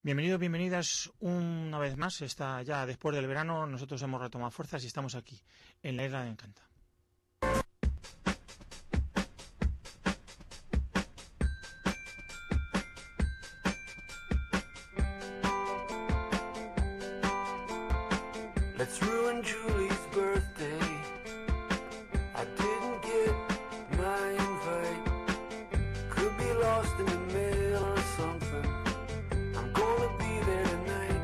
Bienvenidos, bienvenidas una vez más. Está ya después del verano, nosotros hemos retomado fuerzas y estamos aquí, en la Isla de Encanta. Let's ruin Julie's birthday. I didn't get my invite. Could be lost in the mail or something. I'm gonna be there tonight.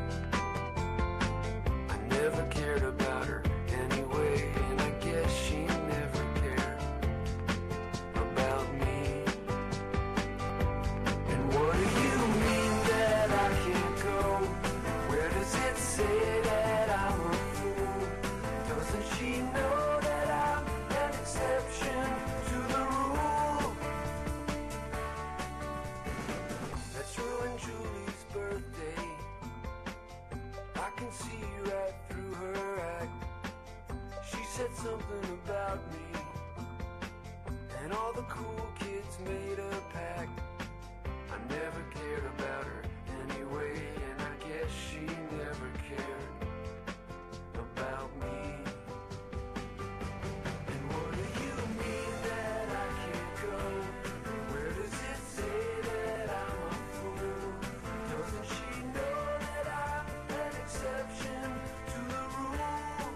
I never cared about her anyway, and I guess she never cared about me. And what do you mean that I can't go? Where does it say that I'm a fool? Doesn't she know that I'm an exception to the rule? Let's ruin Julie's birthday. I can see right through her act. She said something about me, and all the cool kids made a pact. I never cared about her anyway, and I guess she never cared about me. And what do you mean that I can't go? Where does it say that I'm a fool? Doesn't she know that I'm an exception to the rule?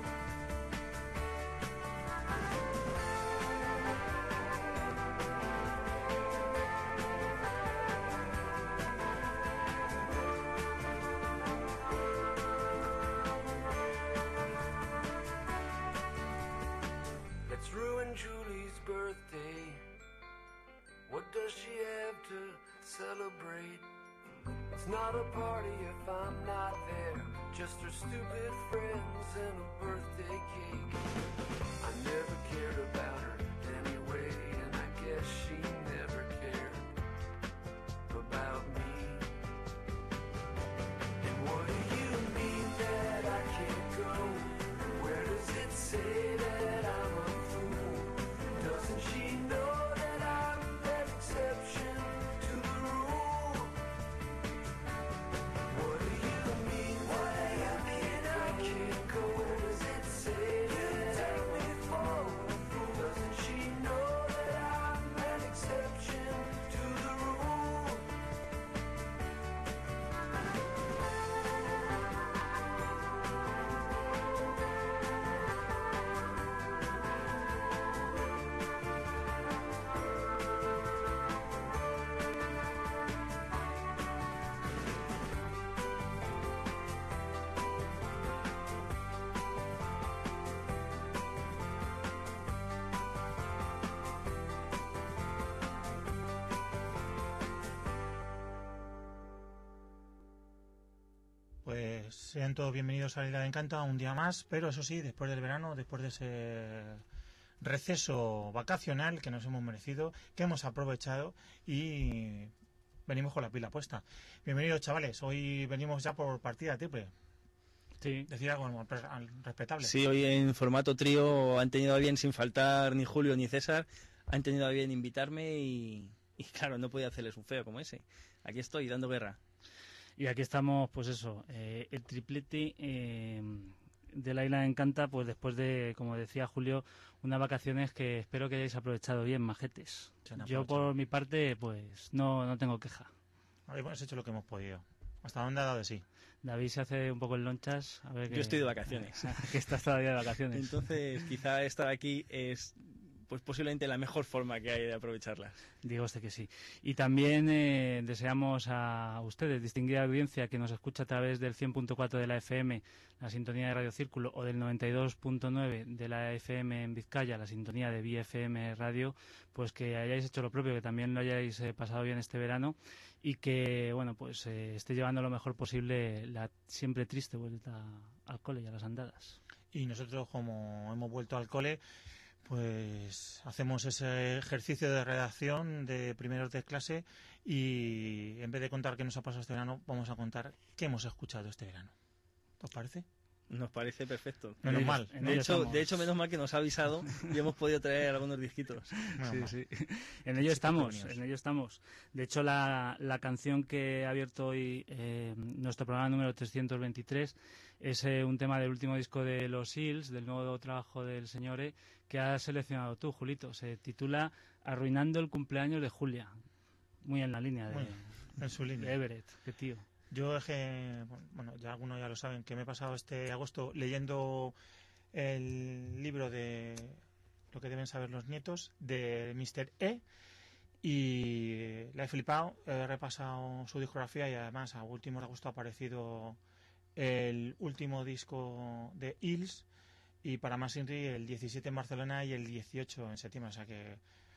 Let's ruin Julie's birthday. What does she have to celebrate? It's not a party if I'm not there. Just her stupid friends and a birthday cake. I never cared about her anyway, and I guess she never cared about me. And what do you mean that I can't go? Where does it say that I'm a fool? Doesn't she know that I'm an exception to the rule? What do you mean that I can't go? Where does it say that take me for a fool? Doesn't she know that I'm an exception to the rule? Pues sean todos bienvenidos a la Isla de Encanta un día más, pero eso sí, después del verano, después de ese receso vacacional que nos hemos merecido, que hemos aprovechado y venimos con la pila puesta. Bienvenidos, chavales, hoy venimos ya por partida triple. Sí. Decir algo respetable. Sí, hoy en formato trío han tenido a bien, sin faltar ni Julio ni César, han tenido a bien invitarme y claro, no podía hacerles un feo como ese. Aquí estoy dando guerra. Y aquí estamos, pues eso, el triplete de la Isla de Encanta, pues después de, como decía Julio, unas vacaciones que espero que hayáis aprovechado bien, majetes. Yo por mi parte, pues no tengo queja. Hemos hecho lo que hemos podido. ¿Hasta dónde ha dado de sí? David se hace un poco en lonchas. A ver Yo estoy de vacaciones. Que estás todavía de vacaciones. Entonces, quizá estar aquí es pues posiblemente la mejor forma que hay de aprovecharlas. Digo usted que sí. Y también deseamos a ustedes, distinguida audiencia que nos escucha a través del 100.4 de la FM, la sintonía de Radio Círculo, o del 92.9 de la FM en Vizcaya, la sintonía de BFM Radio, pues que hayáis hecho lo propio, que también lo hayáis pasado bien este verano y que, bueno, pues esté llevando lo mejor posible la siempre triste vuelta al cole y a las andadas. Y nosotros, como hemos vuelto al cole, pues hacemos ese ejercicio de redacción de primeros de clase y en vez de contar qué nos ha pasado este verano, vamos a contar qué hemos escuchado este verano. ¿Os parece? Nos parece perfecto. Menos mal. De hecho, menos mal que nos ha avisado y hemos podido traer algunos disquitos. Sí. En ello estamos. De hecho, la canción que ha abierto hoy nuestro programa número 323 es un tema del último disco de los Hills, del nuevo trabajo del señor que has seleccionado tú, Julito. Se titula Arruinando el cumpleaños de Julia. Muy en la línea en su línea. De Everett, qué tío. Yo es que, bueno, ya algunos ya lo saben, que me he pasado este agosto leyendo el libro de Lo que deben saber los nietos de Mr. E y la he flipado, he repasado su discografía y además a últimos de agosto ha aparecido el último disco de Hills y para más Inri el 17 en Barcelona y el 18 en septiembre, o sea que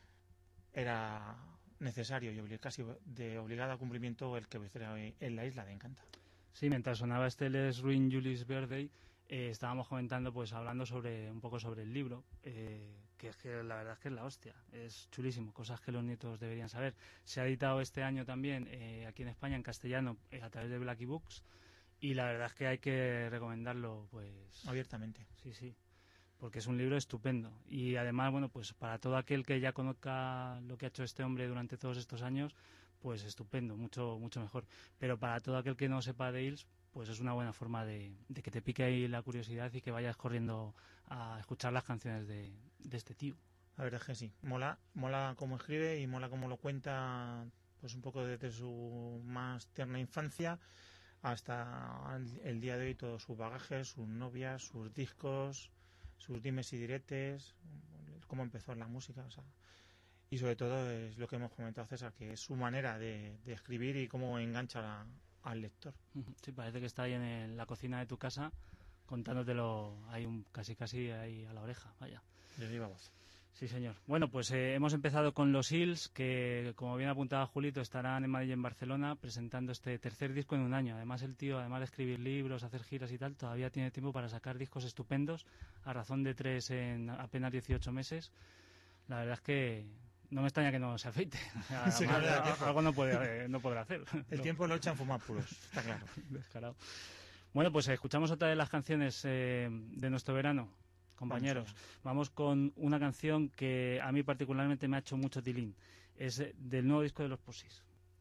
era necesario y casi de obligado cumplimiento el que hiciera hoy en la isla de Encanta. Sí, mientras sonaba este Les Ruin Julie's Birthday, estábamos comentando, pues hablando un poco sobre el libro, que es que la verdad es que es la hostia, es chulísimo, cosas que los nietos deberían saber. Se ha editado este año también aquí en España en castellano a través de Blackie Books y la verdad es que hay que recomendarlo pues abiertamente. Sí, porque es un libro estupendo y además, bueno, pues para todo aquel que ya conozca lo que ha hecho este hombre durante todos estos años, pues estupendo, mucho mejor. Pero para todo aquel que no sepa de Hills, pues es una buena forma de que te pique ahí la curiosidad y que vayas corriendo a escuchar las canciones de este tío. La verdad es que sí, mola cómo escribe y mola cómo lo cuenta, pues un poco desde su más tierna infancia hasta el día de hoy, todos sus bagajes, sus novias, sus discos, sus dimes y diretes, cómo empezó en la música, o sea, y sobre todo es lo que hemos comentado, César, que es su manera de escribir y cómo engancha al lector. Sí, parece que está ahí en la cocina de tu casa contándotelo ahí casi ahí a la oreja, vaya. De viva voz. Sí, señor. Bueno, pues hemos empezado con los Hills, que como bien apuntaba Julito, estarán en Madrid y en Barcelona presentando este tercer disco en un año. Además el tío, además de escribir libros, hacer giras y tal, todavía tiene tiempo para sacar discos estupendos, a razón de 3 en apenas 18 meses. La verdad es que no me extraña que no se afeite. Sí, algo no podrá hacer. El tiempo lo echan fumar puros, está claro. Descarado. Bueno, pues escuchamos otra de las canciones de nuestro verano. Compañeros, vamos con una canción que a mí particularmente me ha hecho mucho tilín. Es del nuevo disco de los Pussies.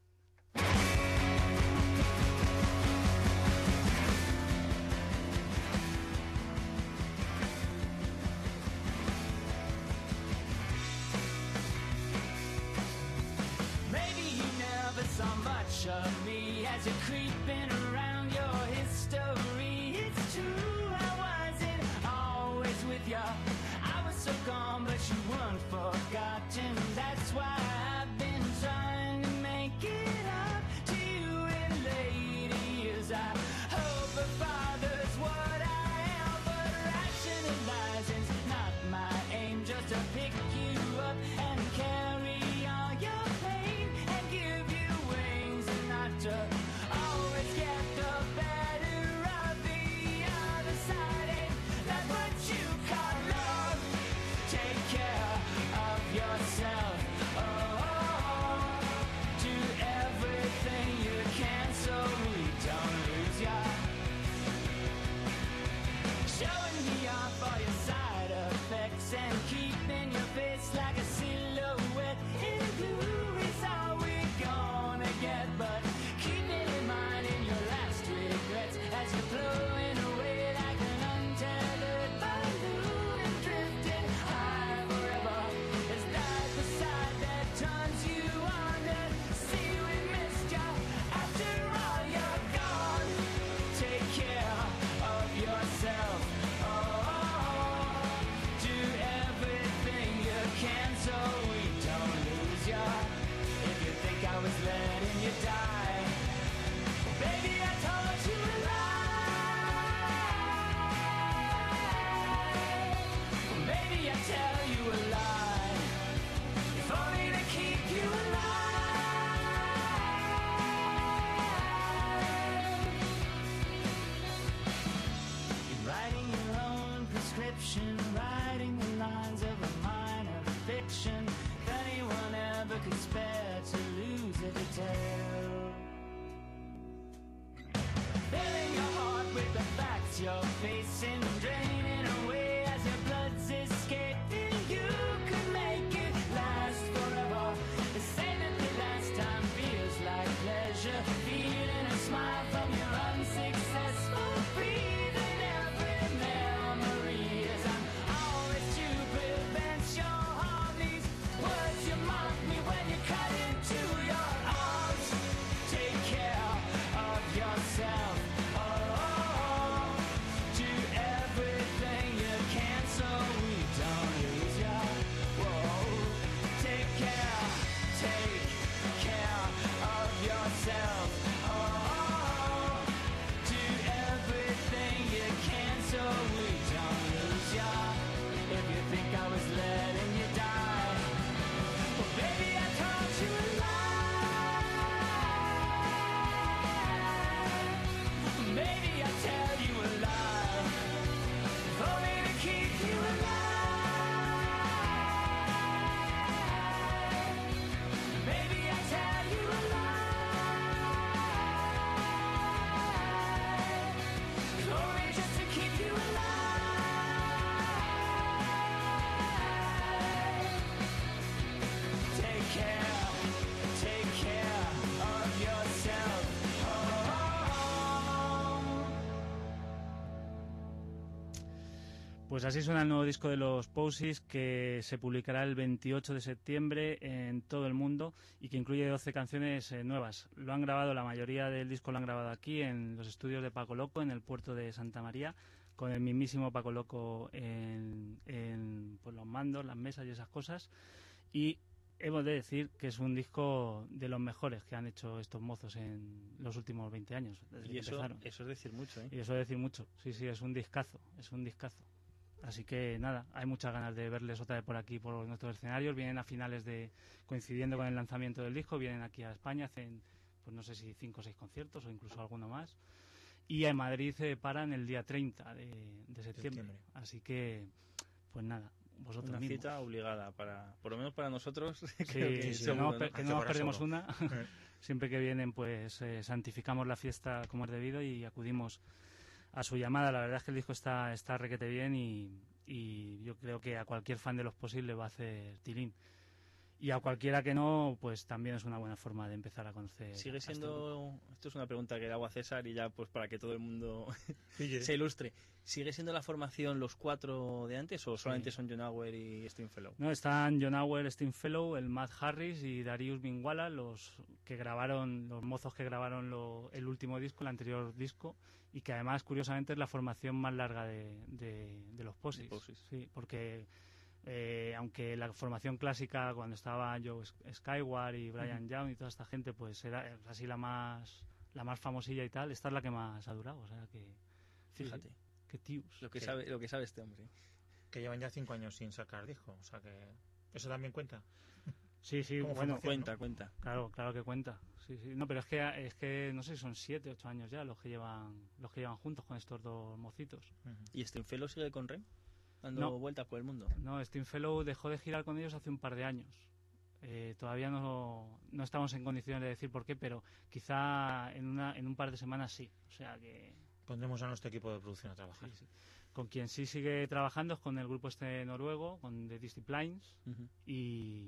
Maybe you never saw much of me as you're creeping around your history. It's true, I wasn't always with ya. I was so gone, but you weren't forgotten. That's why I've been trying to make it up to you in later years. I hope a father's what I am, but rationalizing's not my aim. Just to pick you up and carry all your pain and give you wings and not to always get Pues así suena el nuevo disco de los Posies, que se publicará el 28 de septiembre en todo el mundo y que incluye 12 canciones nuevas. Lo han grabado, la mayoría del disco lo han grabado aquí en los estudios de Paco Loco, en el puerto de Santa María, con el mismísimo Paco Loco en pues, los mandos, las mesas y esas cosas. Y hemos de decir que es un disco de los mejores que han hecho estos mozos en los últimos 20 años. Desde Y que eso empezaron. es decir mucho, ¿eh? Y eso es decir mucho. Sí, es un discazo, Así que nada, hay muchas ganas de verles otra vez por aquí, por nuestros escenarios. Vienen a finales coincidiendo con el lanzamiento del disco, vienen aquí a España, hacen, pues no sé si 5 o 6 conciertos o incluso alguno más. Y en Madrid se paran el día 30 de septiembre. Así que, pues nada, vosotros Una mismos. cita obligada, por lo menos para nosotros. Sí, creo que sí, seguro, que no nos perdemos seguro. una. Siempre que vienen, pues santificamos la fiesta como es debido y acudimos a su llamada. La verdad es que el disco está requete bien y yo creo que a cualquier fan de Los Posibles le va a hacer tilín. Y a cualquiera que no, pues también es una buena forma de empezar a conocer. Sigue a este grupo. siendo, esto es una pregunta que le hago a César y ya pues para que todo el mundo Pille. se ilustre. ¿Sigue siendo la formación los 4 de antes o solamente son John Auer y Stringfellow? No, están John Auer, Stringfellow, el Matt Harris y Darius Minwala, los mozos que grabaron el último disco, el anterior disco, y que además, curiosamente, es la formación más larga de los Posies. Sí, porque aunque la formación clásica, cuando estaba Joe Skyward y Brian Young y toda esta gente, pues era así la más famosilla y tal, esta es la que más ha durado, o sea que... Fíjate. Sí. Qué tíos. Lo que sabe este hombre. Que llevan ya 5 años sin sacar disco, o sea que eso también cuenta. Sí, Como bueno, formación, Cuenta. claro que cuenta. Sí. No, pero es que no sé, son 7, 8 años ya los que llevan juntos con estos dos mocitos. ¿Y Stringfellow sigue con Rem? Dando No. vueltas por el mundo. No, Stringfellow dejó de girar con ellos hace un par de años. Todavía no estamos en condiciones de decir por qué, pero quizá en un par de semanas sí. O sea que... Pondremos a nuestro equipo de producción a trabajar. Sí. Con quien sí sigue trabajando es con el grupo noruego, con The Disciplines, y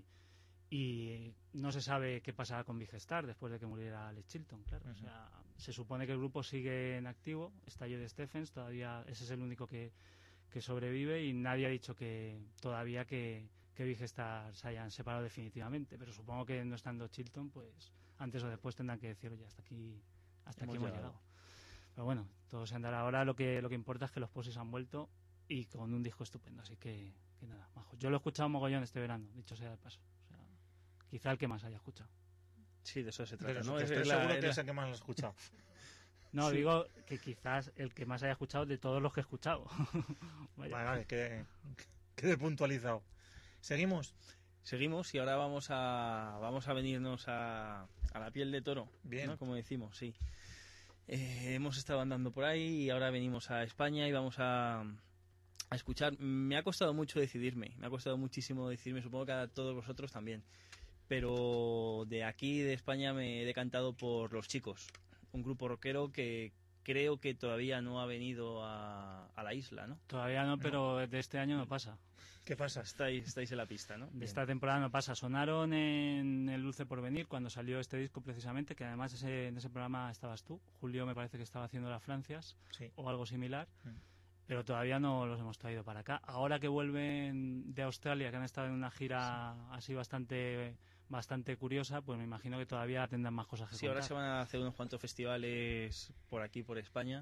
no se sabe qué pasará con Big Star después de que muriera Alex Chilton, claro. O sea, se supone que el grupo sigue en activo, está Joe Stephens, todavía ese es el único que sobrevive y nadie ha dicho que todavía que Big Star se hayan separado definitivamente, pero supongo que no estando Chilton, pues antes o después tendrán que decir, oye, hasta aquí hemos llegado. Pero bueno, todo se andará. Ahora lo que importa es que los Posies han vuelto y con un disco estupendo, así que nada, majo. Yo lo he escuchado mogollón este verano, dicho sea de paso. O sea, quizá el que más haya escuchado. Sí, de eso se trata, Pero ¿no? estoy seguro que es el que más lo he escuchado. No, Sí. digo que quizás el que más haya escuchado de todos los que he escuchado. Vale, quede puntualizado. ¿Seguimos? Seguimos y ahora vamos a venirnos a la piel de toro, Bien. ¿no? Como decimos, sí. Hemos estado andando por ahí y ahora venimos a España y vamos a escuchar. Me ha costado mucho decidirme, me ha costado muchísimo decidirme, supongo que a todos vosotros también. Pero de aquí, de España, me he decantado por Los Chicos, un grupo rockero que creo que todavía no ha venido a la isla, ¿no? Todavía no, pero de este año no pasa. ¿Qué pasa? Estáis en la pista, ¿no? De esta temporada no pasa. Sonaron en El Dulce Porvenir cuando salió este disco precisamente, que además en ese programa estabas tú. Julio me parece que estaba haciendo las Francias Sí. o algo similar, pero todavía no los hemos traído para acá. Ahora que vuelven de Australia, que han estado en una gira así bastante curiosa, pues me imagino que todavía tendrán más cosas que Sí, contar. ahora se van a hacer unos cuantos festivales por aquí, por España,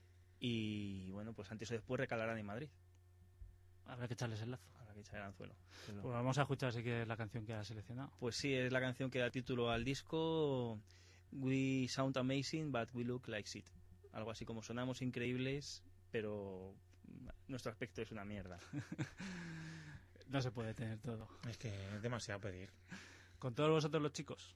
y bueno, pues antes o después recalarán en Madrid. Habrá que echarles el lazo. Habrá que echar el anzuelo. Pues vamos a escuchar si quieres la canción que has seleccionado. Pues sí, es la canción que da título al disco. We sound amazing, but we look like shit. Algo así como sonamos increíbles, pero nuestro aspecto es una mierda. No se puede tener todo. Es que es demasiado pedir. Con todos vosotros los chicos.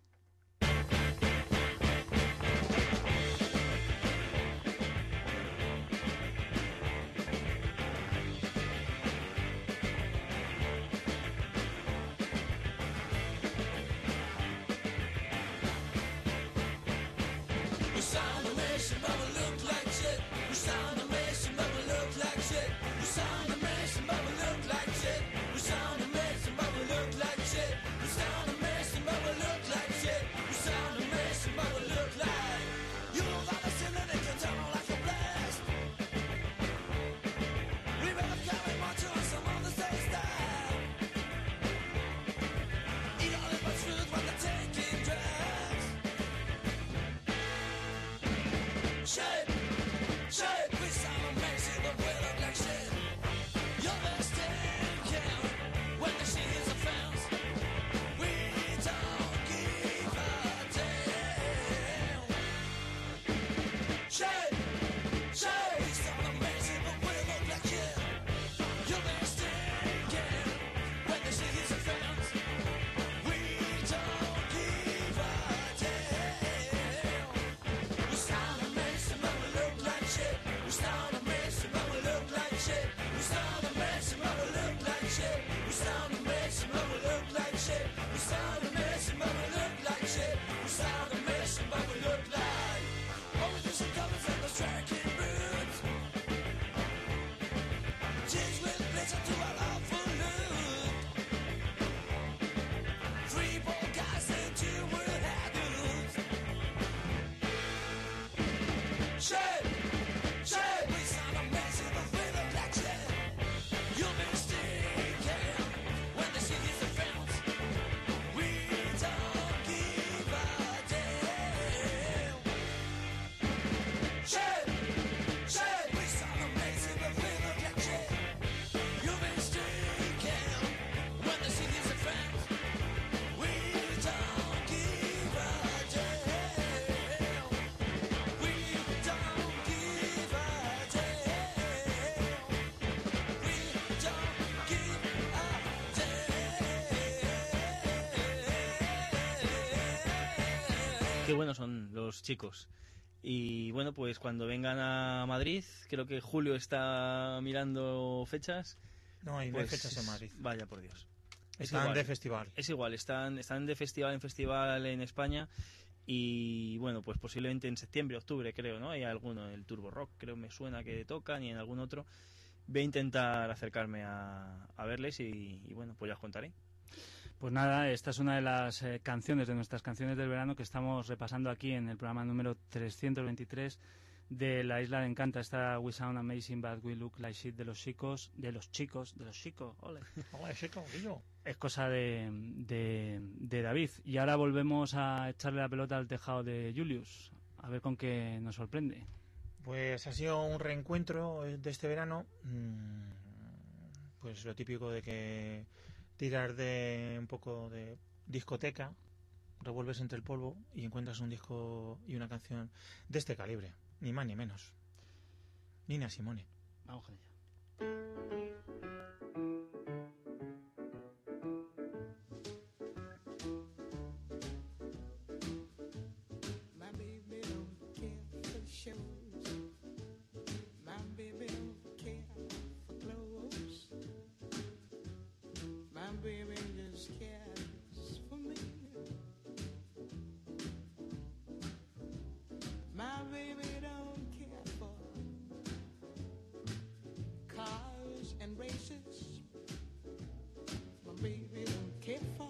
We sound amazing, but we look like shit. We sound amazing, but we look like shit. We sound amazing, but we look like shit. We sound amazing, but we look like shit. We sound amazing, but we look like shit. Shit, shit, we sound amazing, but we look like shit. You're mistaken when the shit is a fence. We don't give a damn. Shit, shit, we sound amazing, but we look like shit. You're mistaken when the shit is a fence. We don't give a damn. We sound amazing, but we look like shit. We sound amazing, but we look like shit. We sound amazing, but we look like shit. We sound amazing, but we look like shit. We sound amazing, but we look like shit. We sound amazing, but we look like. All we do is covers and the striking roots. Jeans with blizzard to our awful look. 3 ball guys and 2 world haggles. Shit, shit, we sound amazing, but we look like shit. You're mistaken when the shit is a fence. We don't give a damn. Shit, shit, we sound amazing, but we look like shit. You're mistaken when the shit is a fence. We don't give a damn. We don't give a damn. We don't give a damn. Qué buenos son los chicos. Y bueno, pues cuando vengan a Madrid, creo que Julio está mirando fechas. No hay Pues, fechas en Madrid. Vaya por Dios. Es Están igual. de festival. Es igual, están de festival en festival en España. Y bueno, pues posiblemente en septiembre, octubre, creo, ¿no? Hay alguno, el Turbo Rock, creo me suena que tocan, y en algún otro. Voy a intentar acercarme a verles y bueno, pues ya os contaré. Pues nada, esta es una de las canciones, de nuestras canciones del verano que estamos repasando aquí en el programa número 323 de La Isla de Encanta. Esta We Sound Amazing But We Look Like Shit de los chicos, ole. Hola, chico, Guillo. Es cosa de David. Y ahora volvemos a echarle la pelota al tejado de Julius, a ver con qué nos sorprende. Pues ha sido un reencuentro de este verano. Pues lo típico de que tirar de un poco de discoteca, revuelves entre el polvo y encuentras un disco y una canción de este calibre, ni más ni menos. Nina Simone. Vamos con ella. My baby don't care for shows. My baby don't care for clothes. My baby just cares for me. My baby don't care for cars and races. My baby don't care for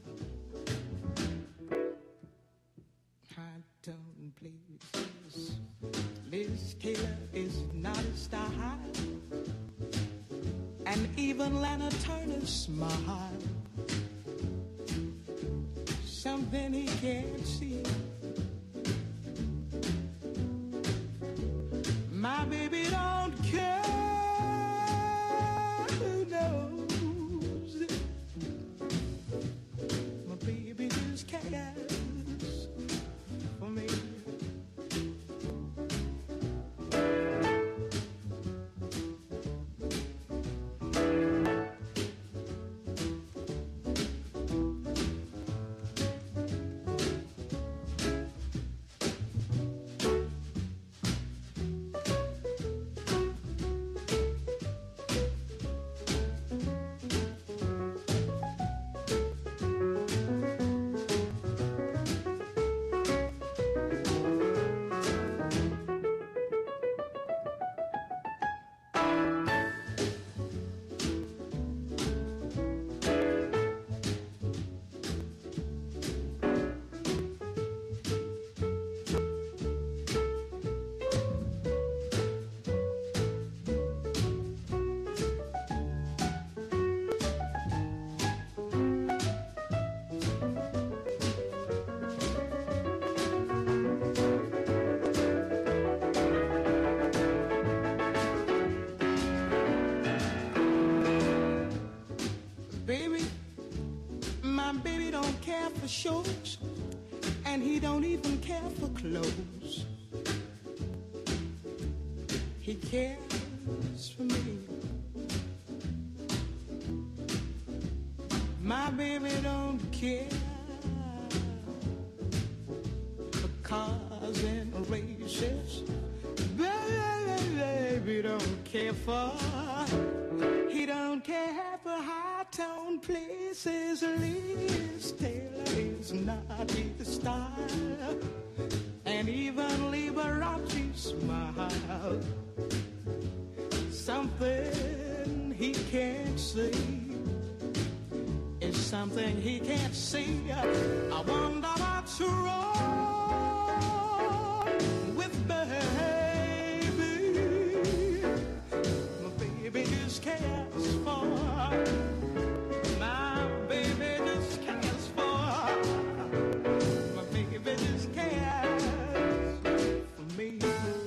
high tone places. Liz Taylor is not a star high, and even Lana Turner's smile, something he can't see. My baby don't care who knows. My baby just cares for me. for shows, and he don't even care for clothes. He cares for me. My baby don't care for cars and races. Baby don't care for. He don't care for high-tone places. Liz Taylor is not his style, and even Liberace smile. Something he can't see is something he can't see. I wonder what's wrong with baby. My baby just cares for. My baby just cares for. My baby just cares for me.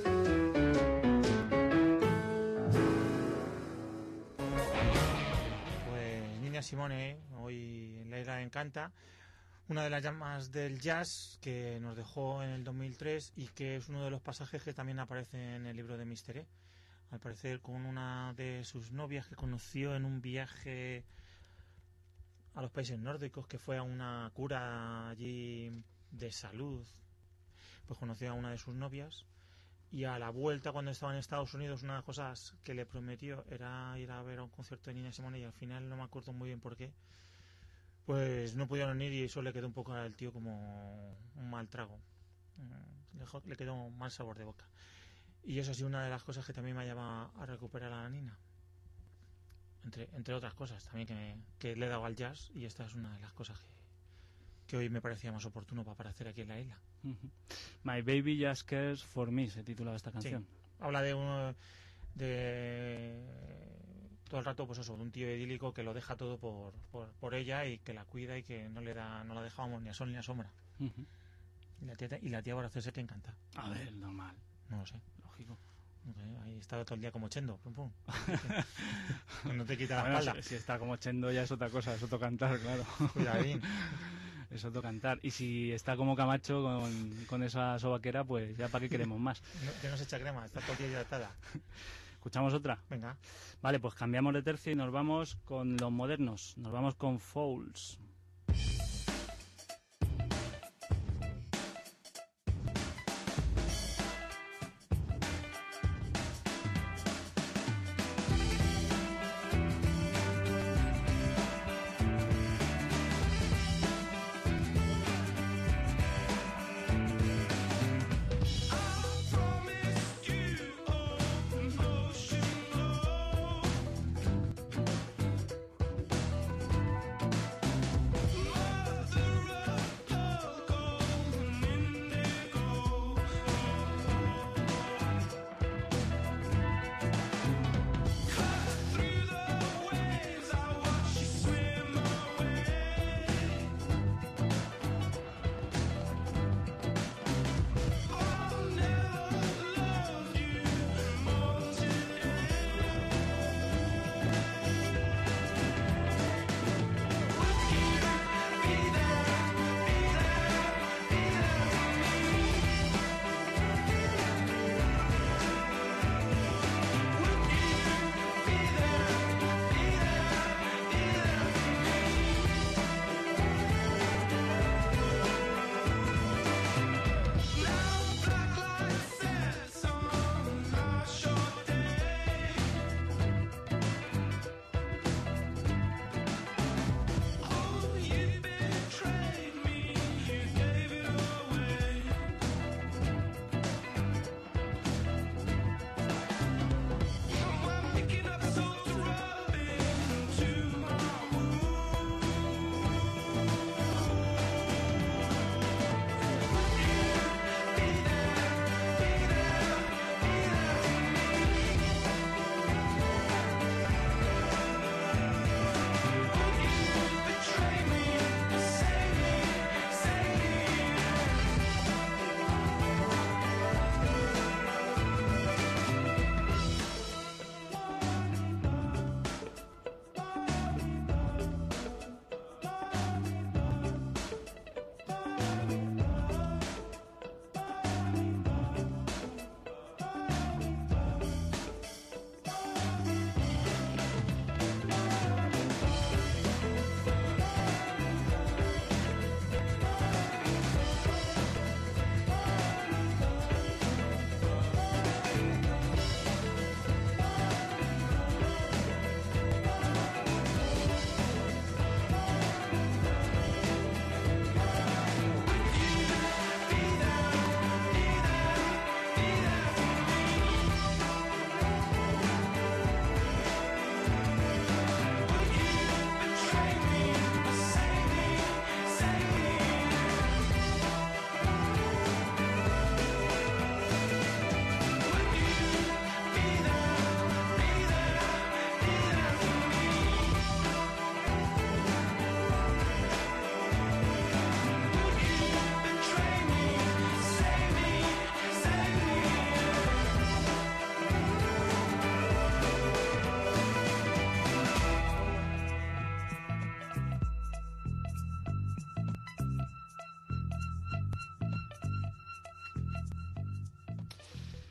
Nina Simone, hoy Leila encanta, una de las llamas del jazz que nos dejó en el 2003 y que es uno de los pasajes que también aparece en el libro de Mr. E. Al parecer con una de sus novias que conoció en un viaje a los países nórdicos, que fue a una cura allí de salud, pues conoció a una de sus novias. Y a la vuelta, cuando estaba en Estados Unidos, una de las cosas que le prometió era ir a ver a un concierto de Nina Simone, y al final no me acuerdo muy bien por qué, pues no pudieron ir y eso le quedó un poco al tío como un mal trago. Le quedó un mal sabor de boca. Y eso ha sido una de las cosas que también me ha llevado a recuperar a la Nina. Entre otras cosas también que le he dado al jazz, y esta es una de las cosas que hoy me parecía más oportuno para aparecer aquí en la isla. My Baby Just Cares for Me se titula esta canción. Sí. Habla de todo el rato, pues eso, de un tío idílico que lo deja todo por ella y que la cuida y que no la dejábamos ni a sol ni a sombra. Y la tía Boracese te encanta. A ver, normal. No lo sé. Lógico. Ahí está todo el día como chendo. Pum, pum. No te quita la Bueno, espalda. si está como chendo ya es otra cosa, es otro cantar, claro. Cuidadín. Es otro cantar. Y si está como Camacho con esa sobaquera, pues ya para qué queremos más. Que no se echa crema, está todo el día hidratada. ¿Escuchamos otra? Venga. Vale, pues cambiamos de tercio y nos vamos con los modernos. Nos vamos con Fouls.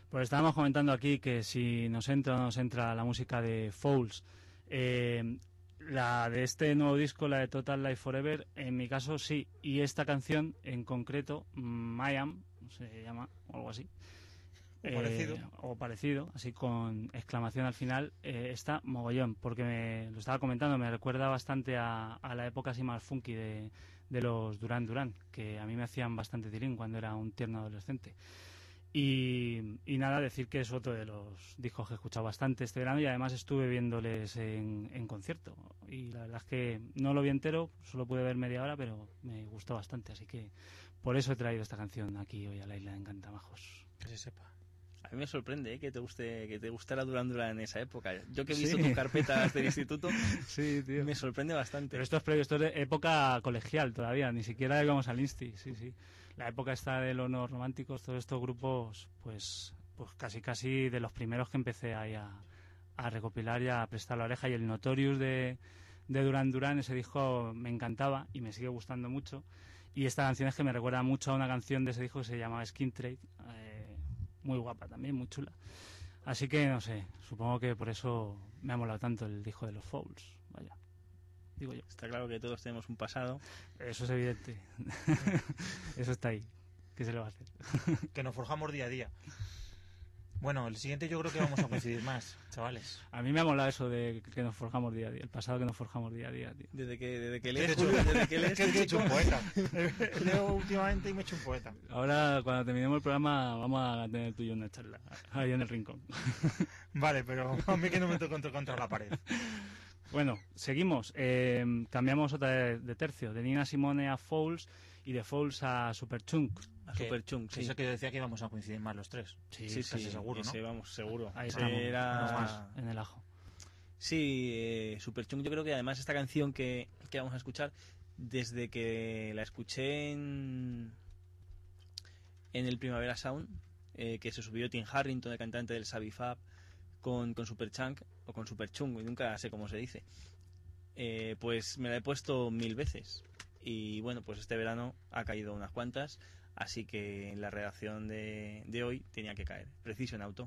Pues estábamos comentando aquí que si nos entra o no nos entra la música de Fouls. La de este nuevo disco, la de Total Life Forever, en mi caso sí. Y esta canción en concreto, Mayam, se llama, o algo así. O parecido, así con exclamación al final, está mogollón, porque lo estaba comentando, me recuerda bastante a la época así más funky de los Duran Duran, que a mí me hacían bastante tirín cuando era un tierno adolescente. Y nada, decir que es otro de los discos que he escuchado bastante este verano y además estuve viéndoles en concierto. Y la verdad es que no lo vi entero, solo pude ver media hora, pero me gustó bastante, así que por eso he traído esta canción aquí hoy a la Isla de Encantamajos. Que se sepa. A mí me sorprende que te gustara Duran Duran en esa época. Yo que he visto tus carpetas del instituto, sí, tío. Me sorprende bastante. Pero esto es previo, esto es de época colegial todavía, ni siquiera íbamos al Insti, sí. La época esta de los románticos, todos estos grupos, pues casi de los primeros que empecé ahí a recopilar y a prestar la oreja. Y el Notorious de Duran Duran, ese disco me encantaba y me sigue gustando mucho. Y esta canción es que me recuerda mucho a una canción de ese disco que se llamaba Skin Trade, muy guapa también, muy chula. Así que no sé, supongo que por eso me ha molado tanto el disco de los Fouls, vaya, digo yo. Está claro que todos tenemos un pasado. Eso es evidente. Eso está ahí. ¿Qué se le va a hacer? Que nos forjamos día a día. Bueno, el siguiente yo creo que vamos a coincidir más, chavales. A mí me ha molado eso de que nos forjamos día a día, el pasado que nos forjamos día a día, tío. Desde que lees, que he hecho un poeta. Leo últimamente y me he hecho un poeta. Ahora, cuando terminemos el programa, vamos a tener tú y yo una charla, ahí en el rincón. Vale, pero a mí que no me toco contra la pared. Bueno, seguimos. Cambiamos otra vez de tercio, de Nina Simone a Fouls y de Fouls a Superchunk. Superchunk, sí. Eso que yo decía que íbamos a coincidir más los tres. Sí, casi seguro, ¿no? Sí, vamos, seguro. Ahí estamos, era en el ajo. Sí, Superchunk, yo creo que además esta canción que vamos a escuchar, desde que la escuché en el Primavera Sound, que se subió Tim Harrington, el cantante del Savvy Fab, con Superchunk, o con Superchunk, nunca sé cómo se dice, pues me la he puesto 1000 veces. Y bueno, pues este verano ha caído unas cuantas, así que en la redacción de hoy tenía que caer. Precision Auto.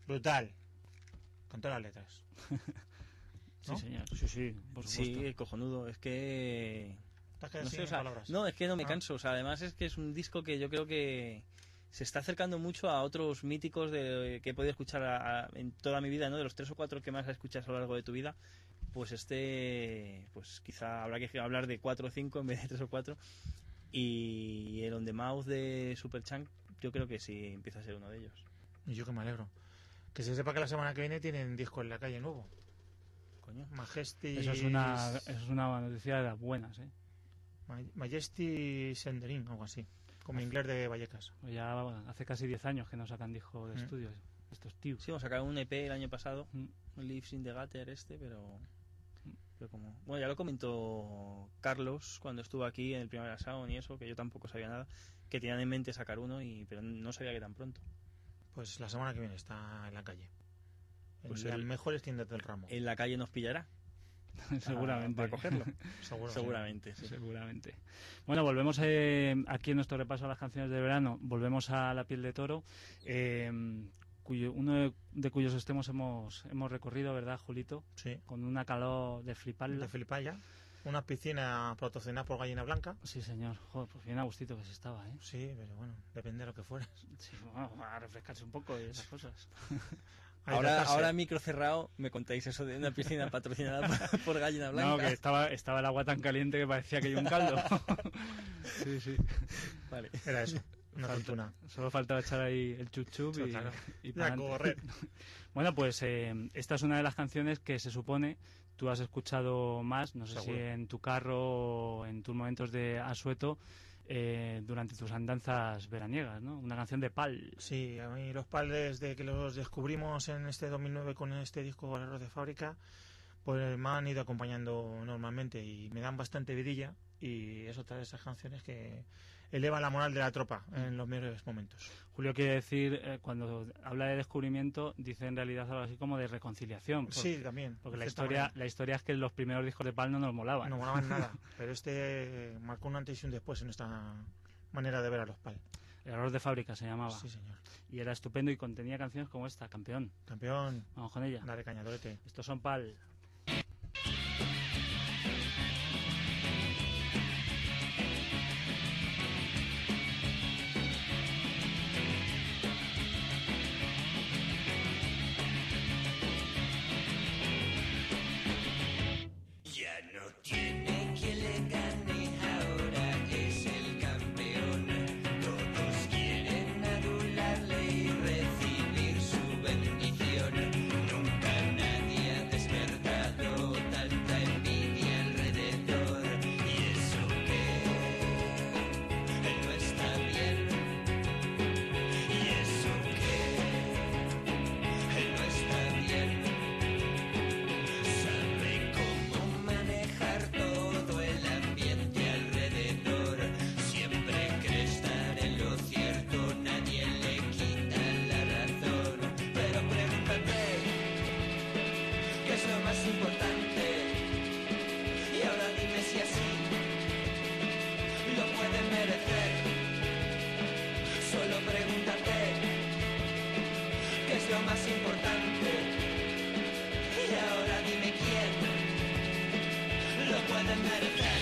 brutal. Con todas las letras. Sí, ¿No? señor. Sí, por supuesto. Sí, cojonudo. Es que... Estás quedando No sé, sin o sea, palabras. no, es que no me Ah. canso. O sea, además es que es un disco que yo creo que se está acercando mucho a otros míticos que he podido escuchar en toda mi vida, ¿no? De los 3 o 4 que más escuchas a lo largo de tu vida, pues pues quizá habrá que hablar de 4 o 5 en vez de 3 o 4. Y el On The Mouth de Superchunk, yo creo que sí empieza a ser uno de ellos. Y yo que me alegro. Que se sepa que la semana que viene tienen disco en la calle nuevo. Coño. Majesty... Eso es una noticia de las buenas, ¿eh? Majesty Senderin, algo así. Como inglés de Vallecas. Pues ya hace casi 10 años que no sacan disco de estudio estos tíos. Sí, hemos sacado un EP el año pasado, Mm. Lives in the Gutter pero como... Bueno, ya lo comentó Carlos cuando estuvo aquí en el Primavera Sound y eso, que yo tampoco sabía nada, que tenían en mente sacar uno, pero no sabía que tan pronto. Pues la semana que viene está en la calle. Pues En las mejores tiendas del ramo. En la calle nos pillará. Seguramente. Para cogerlo. Seguramente. Sí. Seguramente. Bueno, volvemos aquí en nuestro repaso a las canciones de verano. Volvemos a La piel de toro, uno de cuyos extremos hemos recorrido, ¿verdad, Julito? Sí. Con una calor de fliparla. De Filipaya. Una piscina patrocinada por Gallina Blanca. Sí, señor. Joder, pues bien a gustito que se estaba, ¿eh? Sí, pero bueno, depende de lo que fueras. Sí, bueno, a refrescarse un poco y esas cosas. Ahora micro cerrado me contáis eso de una piscina patrocinada por Gallina Blanca. No, que estaba el agua tan caliente que parecía que hay un caldo. Sí. Vale. Era eso, una tontuna. Solo faltaba echar ahí el chup Sí, claro. y Ya, correr. Bueno, pues esta es una de las canciones que se supone tú has escuchado más, no sé Seguro. si en tu carro o en tus momentos de asueto, durante tus andanzas veraniegas, ¿no? Una canción de Pal. Sí, a mí los Pal, desde que los descubrimos en este 2009 con este disco Error de Fábrica, pues me han ido acompañando normalmente y me dan bastante vidilla, y es otra de esas canciones que eleva la moral de la tropa en los mejores momentos. Julio quiere decir, cuando habla de descubrimiento, dice en realidad algo así como de reconciliación. Sí, también. Porque de la cierta manera. historia es que los primeros discos de Pal no nos molaban. No molaban nada, pero este marcó un antes y un después en esta manera de ver a los Pal. Error de Fábrica se llamaba. Sí, señor. Y era estupendo y contenía canciones como esta, Campeón. Campeón, Vamos con ella. dale cañadorete. Estos son Pal. Ya no tiene quien le gane, ahora es el campeón. Todos quieren adularle y recibir su bendición. Nunca nadie ha despertado tanta envidia alrededor. Y eso que él no está bien. Y eso que él no está bien. Sabe cómo manejar todo el ambiente alrededor. Siempre cree estar en lo cierto, nadie le quita la razón. Pero pregúntate, ¿qué es lo más importante? Y ahora dime si así lo puede merecer. Solo pregúntate, ¿qué es lo más importante? Y ahora dime quién lo puede merecer.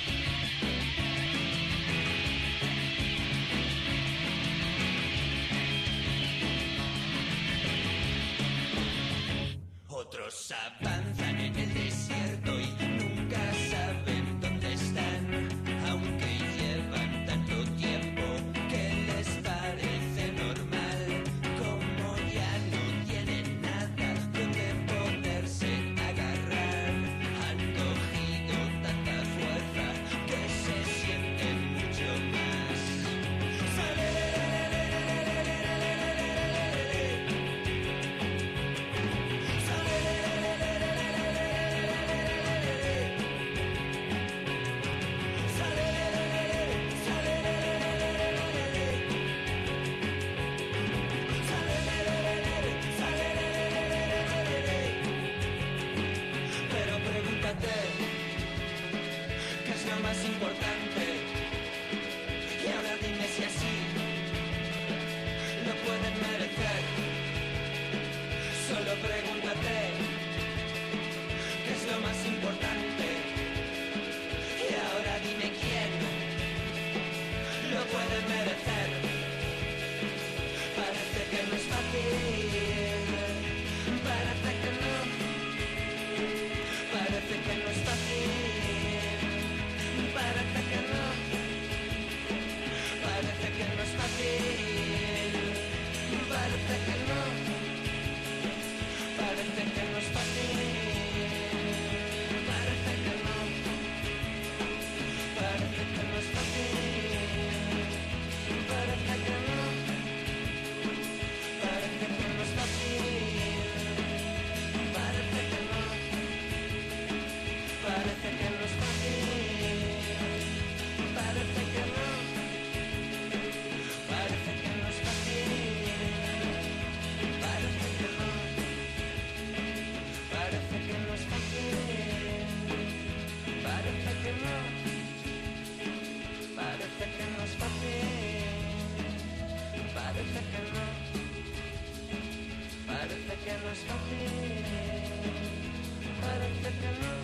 Otros avanzan en el desierto y nunca saben dónde están, aunque llevan tanto tiempo que les parece normal. Como ya no tienen nada donde poderse agarrar, han cogido tanta fuerza que se sienten mucho más. Solo pregúntate qué es lo más importante. Y ahora dime quién lo puede merecer. Parece que no es fácil, parece que no, parece que no es fácil, parece que no, parece que no es fácil, parece que no, parece que no es fácil, parece que no, parece que no es fácil, parece que no. Parece que no es fácil, parece que no, parece que no es fácil, parece que no, parece que no es fácil, parece que no, parece que no es fácil, parece que no, parece que no es fácil, parece que no. Parece que no es fácil, parece que no,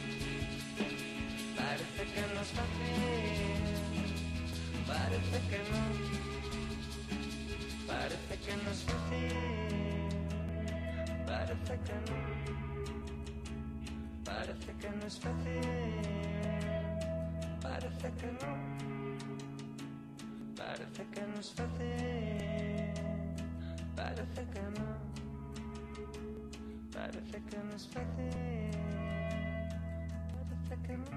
parece que no es fácil, parece que no, parece que no es fácil, parece que no, parece que no es fácil, parece que no, parece que no es fácil, parece que no. Parece que no es fácil, parece que no.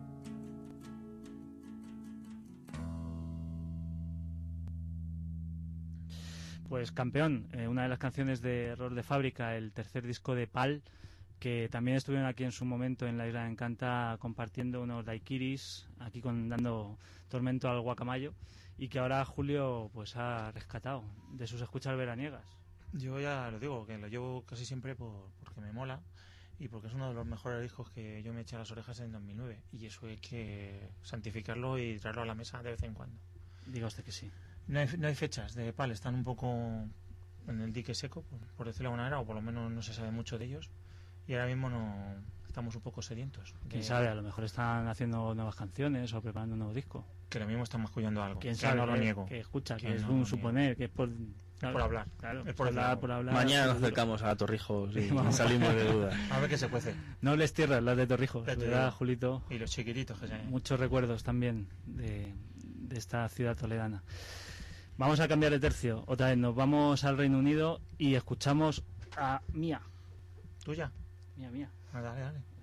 Pues Campeón, una de las canciones de Error de Fábrica, el tercer disco de Pal, que también estuvieron aquí en su momento en la Isla de Encanta compartiendo unos daiquiris, aquí dando tormento al guacamayo, y que ahora Julio pues ha rescatado de sus escuchas veraniegas. Yo ya lo digo, que lo llevo casi siempre porque me mola y porque es uno de los mejores discos que yo me eché a las orejas en 2009 y eso hay que santificarlo y traerlo a la mesa de vez en cuando. Diga usted que sí. No hay fechas de Pal, están un poco en el dique seco, por decirlo de alguna manera, o por lo menos no se sabe mucho de ellos y ahora mismo no estamos un poco sedientos. Quién sabe, a lo mejor están haciendo nuevas canciones o preparando un nuevo disco. Que lo mismo están mascullando algo. Quién sabe, no lo niego. que escucha, Que que es no un lo suponer, que es por... Claro, por hablar. Claro, es por hablar. Mañana nos seguro. acercamos a Torrijos y Vamos. salimos de duda. A ver qué se cuece. Nobles tierras, las de Torrijos, Ya te ¿verdad, digo. Julito? Y los chiquititos que se... Muchos recuerdos también de esta ciudad toledana. Vamos a cambiar de tercio. Otra vez nos vamos al Reino Unido y escuchamos a Mía. ¿Tuya? Mía. Ah, dale.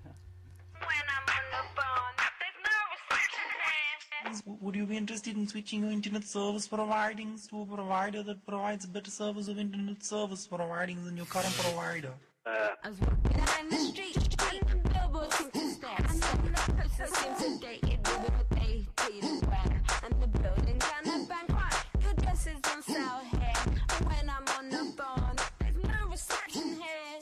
Would you be interested in switching your internet service providings to a provider that provides better service of internet service providings than your current provider? I was walking down the street, and the billboard seemed to stare. And then the person seemed sedated with what they didn't wear. And the building down the bank, your dress is on sale here. And when I'm on the phone, there's no reception here.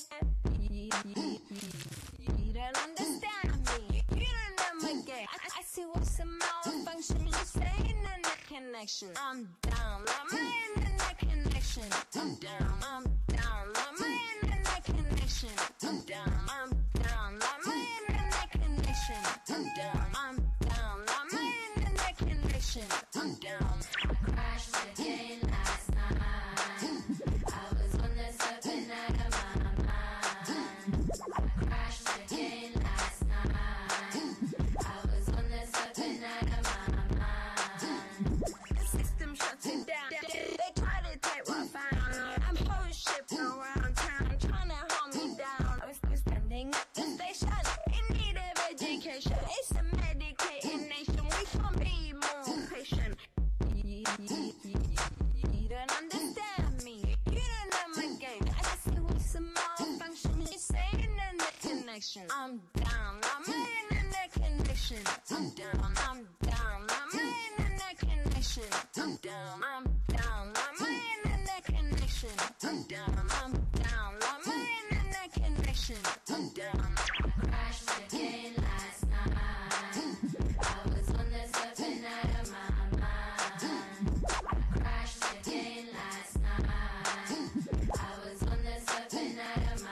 You don't understand me, you don't know my game. I see what's a malfunction, you're saying internet connection. I'm down, like my internet connection. I'm down, like my internet connection. I'm down, like my internet connection. I'm down, like my internet connection. I'm down. I crashed again last night. I was on the surfing out of my mind. I crashed again last night. I was on the surfing out of my mind. The system shuts it down. They try to take what I found. I'm post shipping around town, trying to hold me down. I was standing at the station in need of education. It's a medicated nation. We can't be more patient. You don't understand me. You don't know my game. I see what's a malfunction. You're saying internet connection. I'm down, like my internet connection. I'm down, like my internet connection. I'm down, like my internet connection. I'm down, like my internet connection. I'm down. I crashed again last night. I was on the surfing out of my mind. I crashed again last night. I was on the surfing out of my mind.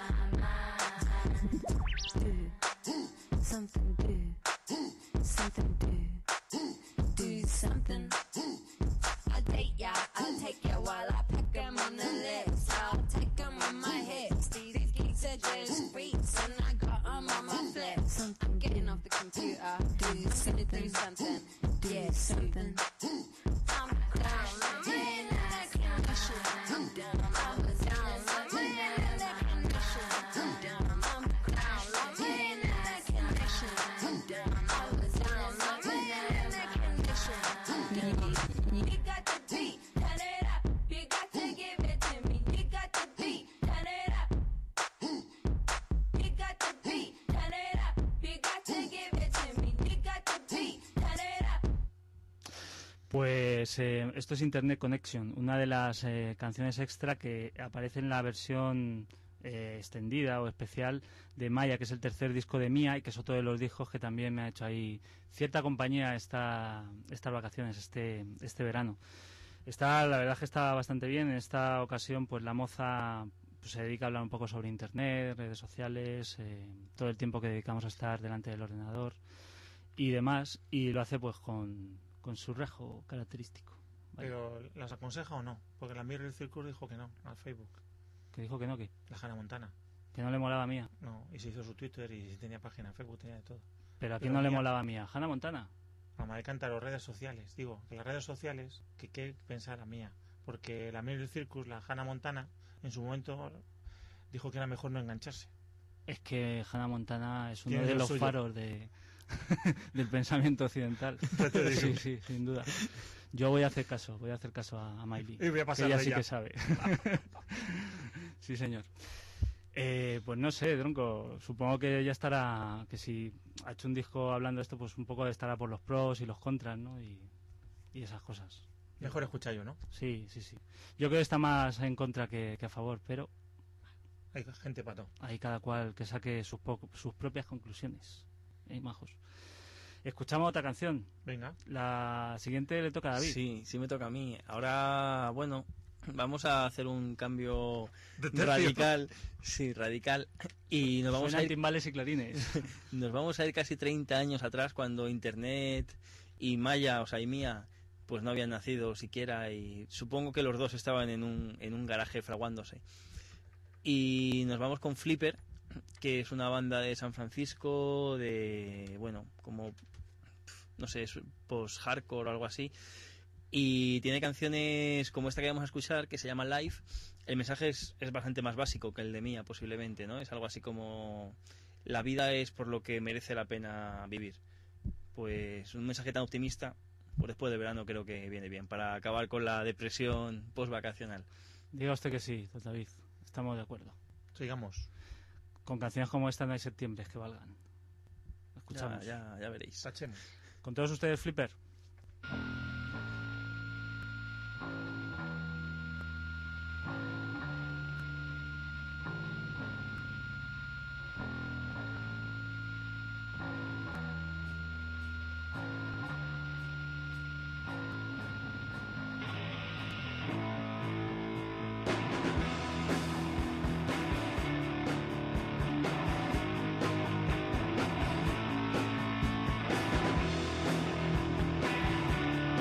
Do something. Yeah, something. I'm down. I'm in that condition. I'm down. I was down. I'm in that condition. I'm down. I'm down. I'm in that condition. I'm down. I was down. I'm in that condition. You got the beat, turn it up. You got to give it to me. You got the beat, turn it up. You got the beat, turn it up. You got to give it to me. You got the beat, turn it up. Pues esto es Internet Connection, una de las canciones extra que aparece en la versión extendida o especial de Maya, que es el tercer disco de Mía y que es otro de los discos que también me ha hecho ahí cierta compañía estas vacaciones, este verano. La verdad es que está bastante bien. En esta ocasión pues la moza pues, se dedica a hablar un poco sobre Internet, redes sociales, todo el tiempo que dedicamos a estar delante del ordenador y demás, y lo hace pues con su rejo característico. Vale. Pero ¿las aconseja o no? Porque la Mirror Circus dijo que no, al Facebook. ¿Que dijo que no? ¿Qué? La Hannah Montana. Que no le molaba Mía. No, y se hizo su Twitter y tenía página en Facebook, tenía de todo. ¿Pero a quién no le molaba Mía? ¿Hannah Montana? A Madre Cántaro, redes sociales. Digo, que las redes sociales, que qué pensar a Mía. Porque la Mirror Circus, la Hannah Montana, en su momento dijo que era mejor no engancharse. Es que Hannah Montana es uno Tiene de lo los suyo. faros del pensamiento occidental. Sí, sí, sin duda. Yo voy a hacer caso a Miley. Y voy a que pasar ella de sí ella. que sabe. Sí, señor. Pues no sé, Tronco, supongo que ya estará, que si ha hecho un disco hablando de esto, pues un poco estará por los pros y los contras, ¿no? Y esas cosas. Mejor escuchar yo, ¿no? Sí. Yo creo que está más en contra que a favor, pero Hay gente para todo. hay cada cual que saque sus propias conclusiones. Majos. Escuchamos otra canción. Venga. La siguiente le toca a David. Sí me toca a mí. Ahora, bueno, vamos a hacer un cambio De tercio. radical. Sí, radical. Y nos vamos Suenan a ir, timbales y clarines. nos vamos a ir casi 30 años atrás, cuando Internet y Maya, o sea, y Mía, pues no habían nacido siquiera, y supongo que los dos estaban en un garaje fraguándose. Y nos vamos con Flipper, que es una banda de San Francisco, de, bueno, como, no sé, post-hardcore o algo así. Y tiene canciones como esta que vamos a escuchar, que se llama Live. El mensaje es bastante más básico que el de Mía, posiblemente, ¿no? Es algo así como: la vida es por lo que merece la pena vivir. Pues un mensaje tan optimista, pues después de verano creo que viene bien, para acabar con la depresión post-vacacional. Diga usted que sí, don David. Estamos de acuerdo. Sigamos. Con canciones como esta no hay septiembre que valgan. Escuchamos. Ya veréis. Tachemos. Con todos ustedes, Flipper. Life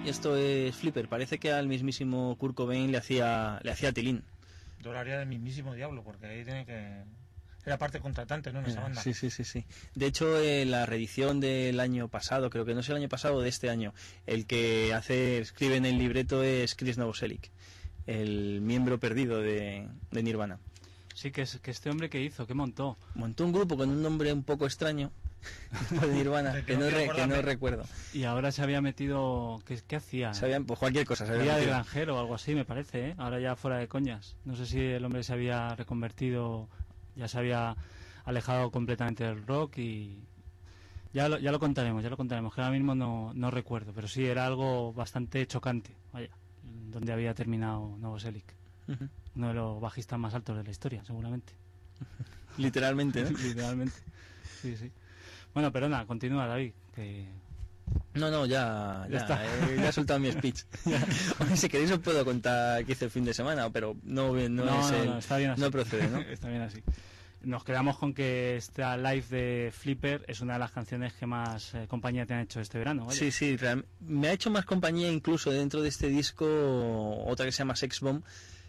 esto es Flipper. Parece que al mismísimo Kurt Cobain le hacía tilín. Yo lo haría del mismísimo diablo, porque ahí tiene que... Era parte contratante, ¿no? En esa banda. Sí. De hecho, la reedición del año pasado, creo que no es el año pasado, de este año, el que escribe en el libreto es Chris Novoselic, el miembro perdido de Nirvana. Sí, que este hombre que hizo, que montó un grupo con un nombre un poco extraño de Nirvana, que no recuerdo. Y ahora se había metido... ¿Qué hacía? Pues cualquier cosa. Sería de granjero o algo así, me parece, ¿eh? Ahora ya fuera de coñas. No sé si el hombre se había reconvertido, ya se había alejado completamente del rock y... Ya lo contaremos, que ahora mismo no recuerdo, pero sí, era algo bastante chocante, vaya, donde había terminado Novoselic. Uh-huh. Uno de los bajistas más altos de la historia, seguramente. Literalmente, ¿no? Literalmente, sí. Bueno, pero nada, continúa, David, que... No, ya está. Ya he soltado mi speech. Oye, si queréis os puedo contar qué hice el fin de semana, pero no está bien así. No procede, ¿no? Está bien así. Nos quedamos con que esta live de Flipper es una de las canciones que más compañía te han hecho este verano, ¿vale? Sí, me ha hecho más compañía incluso dentro de este disco otra que se llama Sex Bomb,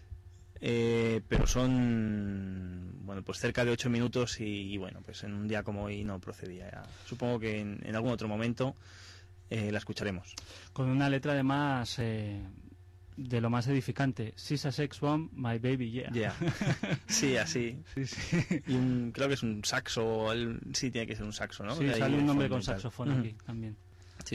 pero son, bueno, pues cerca de 8 minutos y bueno, pues en un día como hoy no procedía. Supongo que en algún otro momento la escucharemos. Con una letra además... de lo más edificante. She's a sex bomb, my baby, yeah. Sí, así. Sí. Y creo que es un saxo, sí tiene que ser un saxo, ¿no? Sí, sale un nombre con saxofón aquí también. Sí.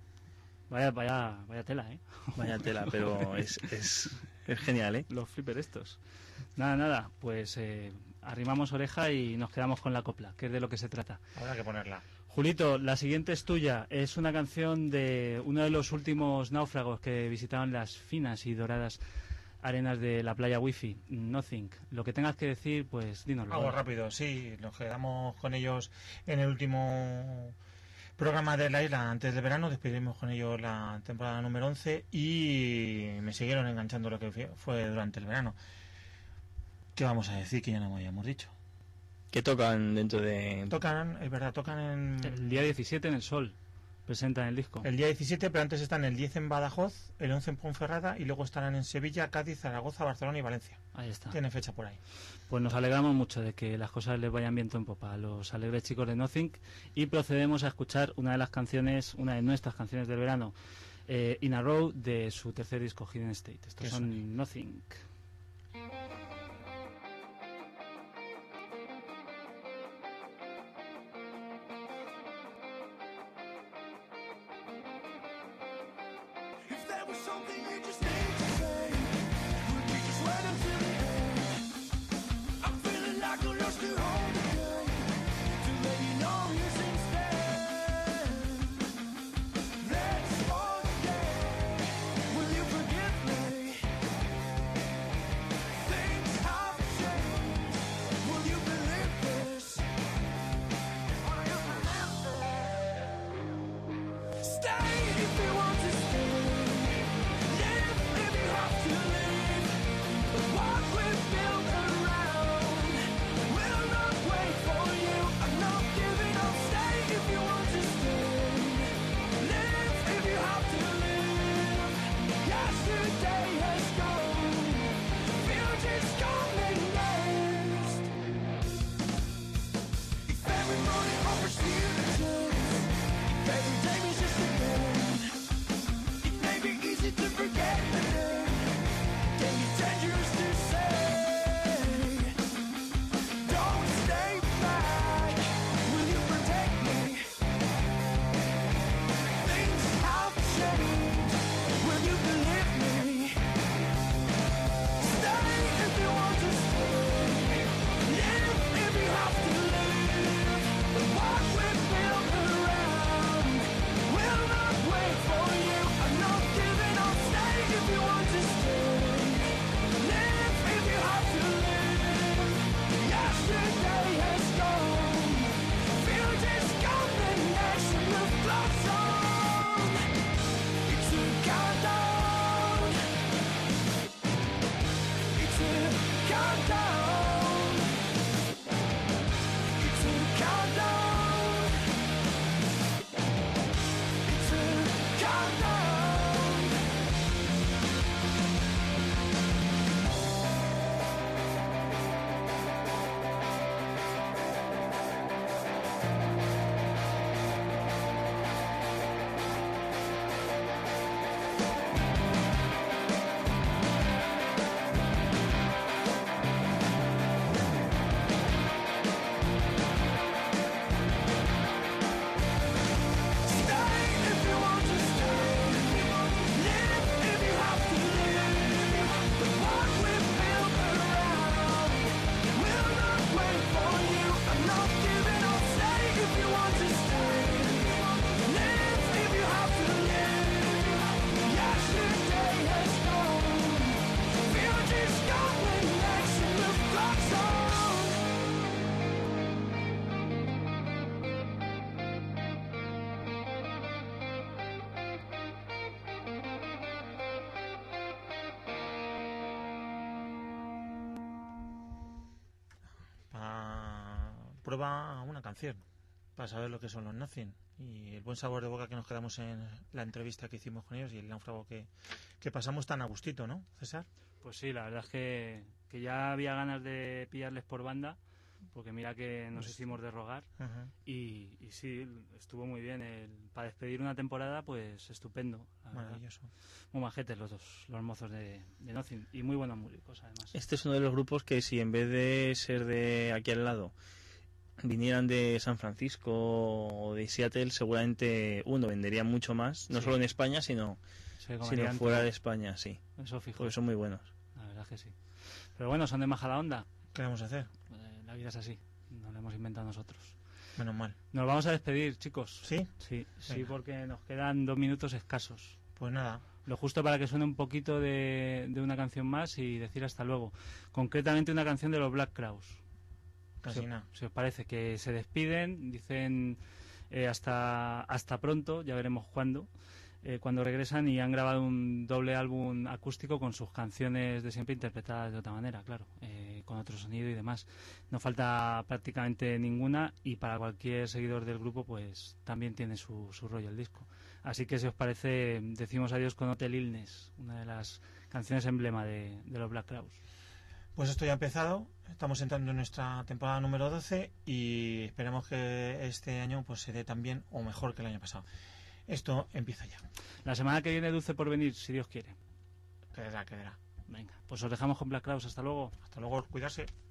Vaya tela, ¿eh? Vaya tela, pero es genial, ¿eh? Los Flipper estos. Nada, pues arrimamos oreja y nos quedamos con la copla, que es de lo que se trata. Habrá que ponerla. Julito, la siguiente es tuya. Es una canción de uno de los últimos náufragos que visitaban las finas y doradas arenas de la playa Wi-Fi, Nothing. Lo que tengas que decir, pues dínoslo. Algo rápido, sí. Nos quedamos con ellos en el último programa de la isla antes del verano. Despedimos con ellos la temporada número 11 y me siguieron enganchando lo que fue durante el verano. ¿Qué vamos a decir que ya no habíamos dicho? Que tocan dentro de... Tocan en... El día 17 en El Sol, presentan el disco. El día 17, pero antes están el 10 en Badajoz, el 11 en Ponferrada y luego estarán en Sevilla, Cádiz, Zaragoza, Barcelona y Valencia. Ahí está. Tiene fecha por ahí. Pues nos alegramos mucho de que las cosas les vayan viento en popa a los alegres chicos de Nothing y procedemos a escuchar una de nuestras canciones del verano, In a Row, de su tercer disco, Hidden State. Estos son Nothing. Stay if you want to stay. Live prueba una canción para saber lo que son los Nothing. Y el buen sabor de boca que nos quedamos en la entrevista que hicimos con ellos y el náufrago que pasamos tan a gustito, ¿no, César? Pues sí, la verdad es que ya había ganas de pillarles por banda, porque mira que nos hicimos de rogar. Y sí, estuvo muy bien. Para despedir una temporada, pues estupendo. Maravilloso. Muy majetes los dos, los mozos de Nothing, y muy buenos músicos además. Este es uno de los grupos que, si en vez de ser de aquí al lado vinieran de San Francisco o de Seattle, seguramente vendería mucho más, no solo en España, sino fuera de España, sí. Eso fijo. Porque son muy buenos. La verdad que sí. Pero bueno, son de Majadahonda. ¿Qué vamos a hacer? La vida es así, no la hemos inventado nosotros. Menos mal. Nos vamos a despedir, chicos. ¿Sí? Sí, porque nos quedan 2 minutos escasos. Pues nada. Lo justo para que suene un poquito de una canción más y decir hasta luego. Concretamente una canción de los Black Crowes. Casi nada. Si os parece, que se despiden, dicen hasta pronto, ya veremos cuándo, cuando regresan, y han grabado un doble álbum acústico con sus canciones de siempre interpretadas de otra manera, claro, con otro sonido y demás. No falta prácticamente ninguna, y para cualquier seguidor del grupo pues también tiene su rollo el disco. Así que, si os parece, decimos adiós con Hotel Illness, una de las canciones emblema de los Black Crowes. Pues esto ya ha empezado, estamos entrando en nuestra temporada número 12 y esperemos que este año pues se dé tan bien o mejor que el año pasado. Esto empieza ya. La semana que viene, dulce por venir, si Dios quiere. Quedará. Venga, pues os dejamos con Black Crowes. Hasta luego. Hasta luego, cuidarse.